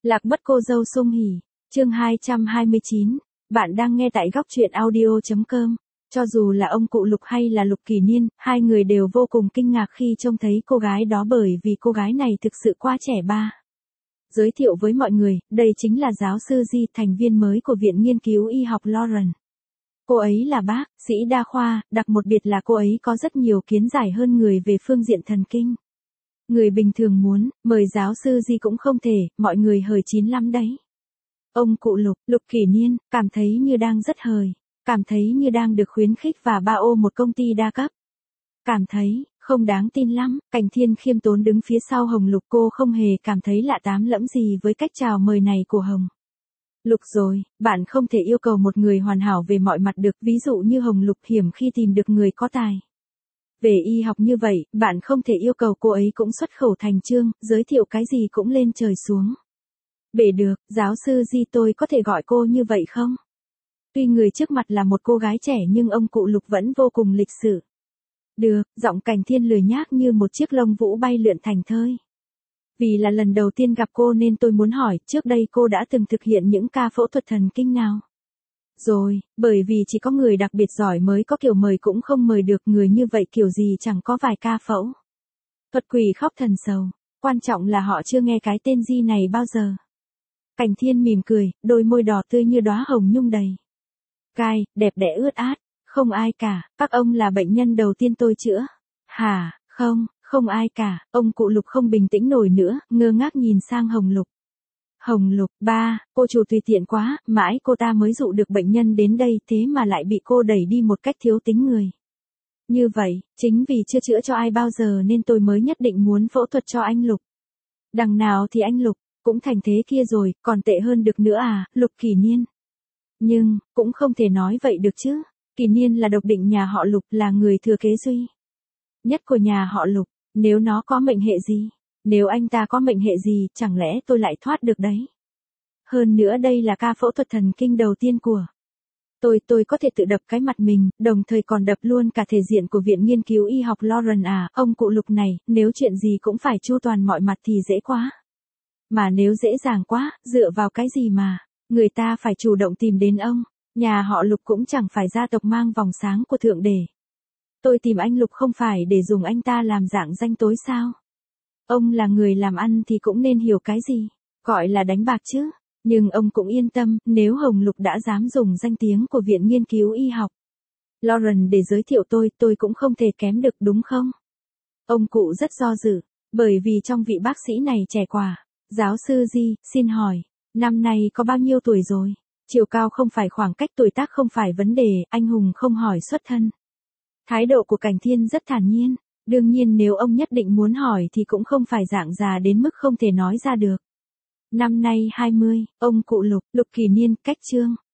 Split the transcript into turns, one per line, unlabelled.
Lạc mất cô dâu Sung Hỉ, chương 229, bạn đang nghe tại góc truyện audio.com. Cho dù là ông cụ Lục hay là Lục Kỳ Niên, hai người đều vô cùng kinh ngạc khi trông thấy cô gái đó bởi vì cô gái này thực sự quá trẻ ba. Giới thiệu với mọi người, đây chính là giáo sư Ji, thành viên mới của Viện Nghiên cứu Y học Lauren. Cô ấy là bác sĩ đa khoa, đặc một biệt là cô ấy có rất nhiều kiến giải hơn người về phương diện thần kinh. Người bình thường muốn mời giáo sư Ji cũng không thể, mọi người hời chín lắm đấy. Ông cụ Lục, Lục Kỳ Niên, cảm thấy như đang rất hời, cảm thấy như đang được khuyến khích và ba ô một công ty đa cấp. Cảm thấy không đáng tin lắm. Cảnh Thiên khiêm tốn đứng phía sau Hồng Lục, cô không hề cảm thấy lạ tám lẫm gì với cách chào mời này của Hồng Lục rồi, bạn không thể yêu cầu một người hoàn hảo về mọi mặt được, ví dụ như Hồng Lục hiểm khi tìm được người có tài về y học như vậy, bạn không thể yêu cầu cô ấy cũng xuất khẩu thành chương, giới thiệu cái gì cũng lên trời xuống bể được. Giáo sư Ji, tôi có thể gọi cô như vậy không? Tuy người trước mặt là một cô gái trẻ nhưng ông cụ Lục vẫn vô cùng lịch sự. Được, giọng Cảnh Thiên lười nhác như một chiếc lông vũ bay lượn thành thơi. Vì là lần đầu tiên gặp cô nên tôi muốn hỏi, trước đây cô đã từng thực hiện những ca phẫu thuật thần kinh nào? Rồi, bởi vì chỉ có người đặc biệt giỏi mới có kiểu mời cũng không mời được, người như vậy kiểu gì chẳng có vài ca phẫu thuật quỷ khóc thần sầu. Quan trọng là họ chưa nghe cái tên Di này bao giờ. Cảnh Thiên mỉm cười, đôi môi đỏ tươi như đóa hồng nhung đầy gai, đẹp đẽ ướt át. Không ai cả, các ông là bệnh nhân đầu tiên tôi chữa. Hả, không ai cả. Ông cụ Lục không bình tĩnh nổi nữa, ngơ ngác nhìn sang Hồng Lục. Hồng Lục, ba, cô chủ tùy tiện quá, mãi cô ta mới dụ được bệnh nhân đến đây, thế mà lại bị cô đẩy đi một cách thiếu tính người. Như vậy, chính vì chưa chữa cho ai bao giờ nên tôi mới nhất định muốn phẫu thuật cho anh Lục. Đằng nào thì anh Lục cũng thành thế kia rồi, còn tệ hơn được nữa à, Lục Kỳ Niên. Nhưng, cũng không thể nói vậy được chứ. Kỳ Niên là độc định nhà họ Lục, là người thừa kế duy nhất của nhà họ Lục. Nếu nó có mệnh hệ gì, nếu anh ta có mệnh hệ gì, chẳng lẽ tôi lại thoát được đấy? Hơn nữa đây là ca phẫu thuật thần kinh đầu tiên của tôi có thể tự đập cái mặt mình, đồng thời còn đập luôn cả thể diện của Viện Nghiên cứu Y học Lauren à. Ông cụ Lục này, nếu chuyện gì cũng phải chu toàn mọi mặt thì dễ quá. Mà nếu dễ dàng quá, dựa vào cái gì mà người ta phải chủ động tìm đến ông? Nhà họ Lục cũng chẳng phải gia tộc mang vòng sáng của thượng đế. Tôi tìm anh Lục không phải để dùng anh ta làm dạng danh tối sao? Ông là người làm ăn thì cũng nên hiểu cái gì gọi là đánh bạc chứ. Nhưng ông cũng yên tâm, nếu Hồng Lục đã dám dùng danh tiếng của Viện Nghiên cứu Y học Lauren để giới thiệu tôi cũng không thể kém được đúng không? Ông cụ rất do dự, bởi vì trong vị bác sĩ này trẻ quá. Giáo sư Ji, xin hỏi, năm nay có bao nhiêu tuổi rồi? Chiều cao không phải khoảng cách, tuổi tác không phải vấn đề, anh hùng không hỏi xuất thân. Thái độ của Cảnh Thiên rất thản nhiên. Đương nhiên nếu ông nhất định muốn hỏi thì cũng không phải dạng già đến mức không thể nói ra được. Năm nay 20, ông cụ Lục, Lục Kỳ Niên, cách chương.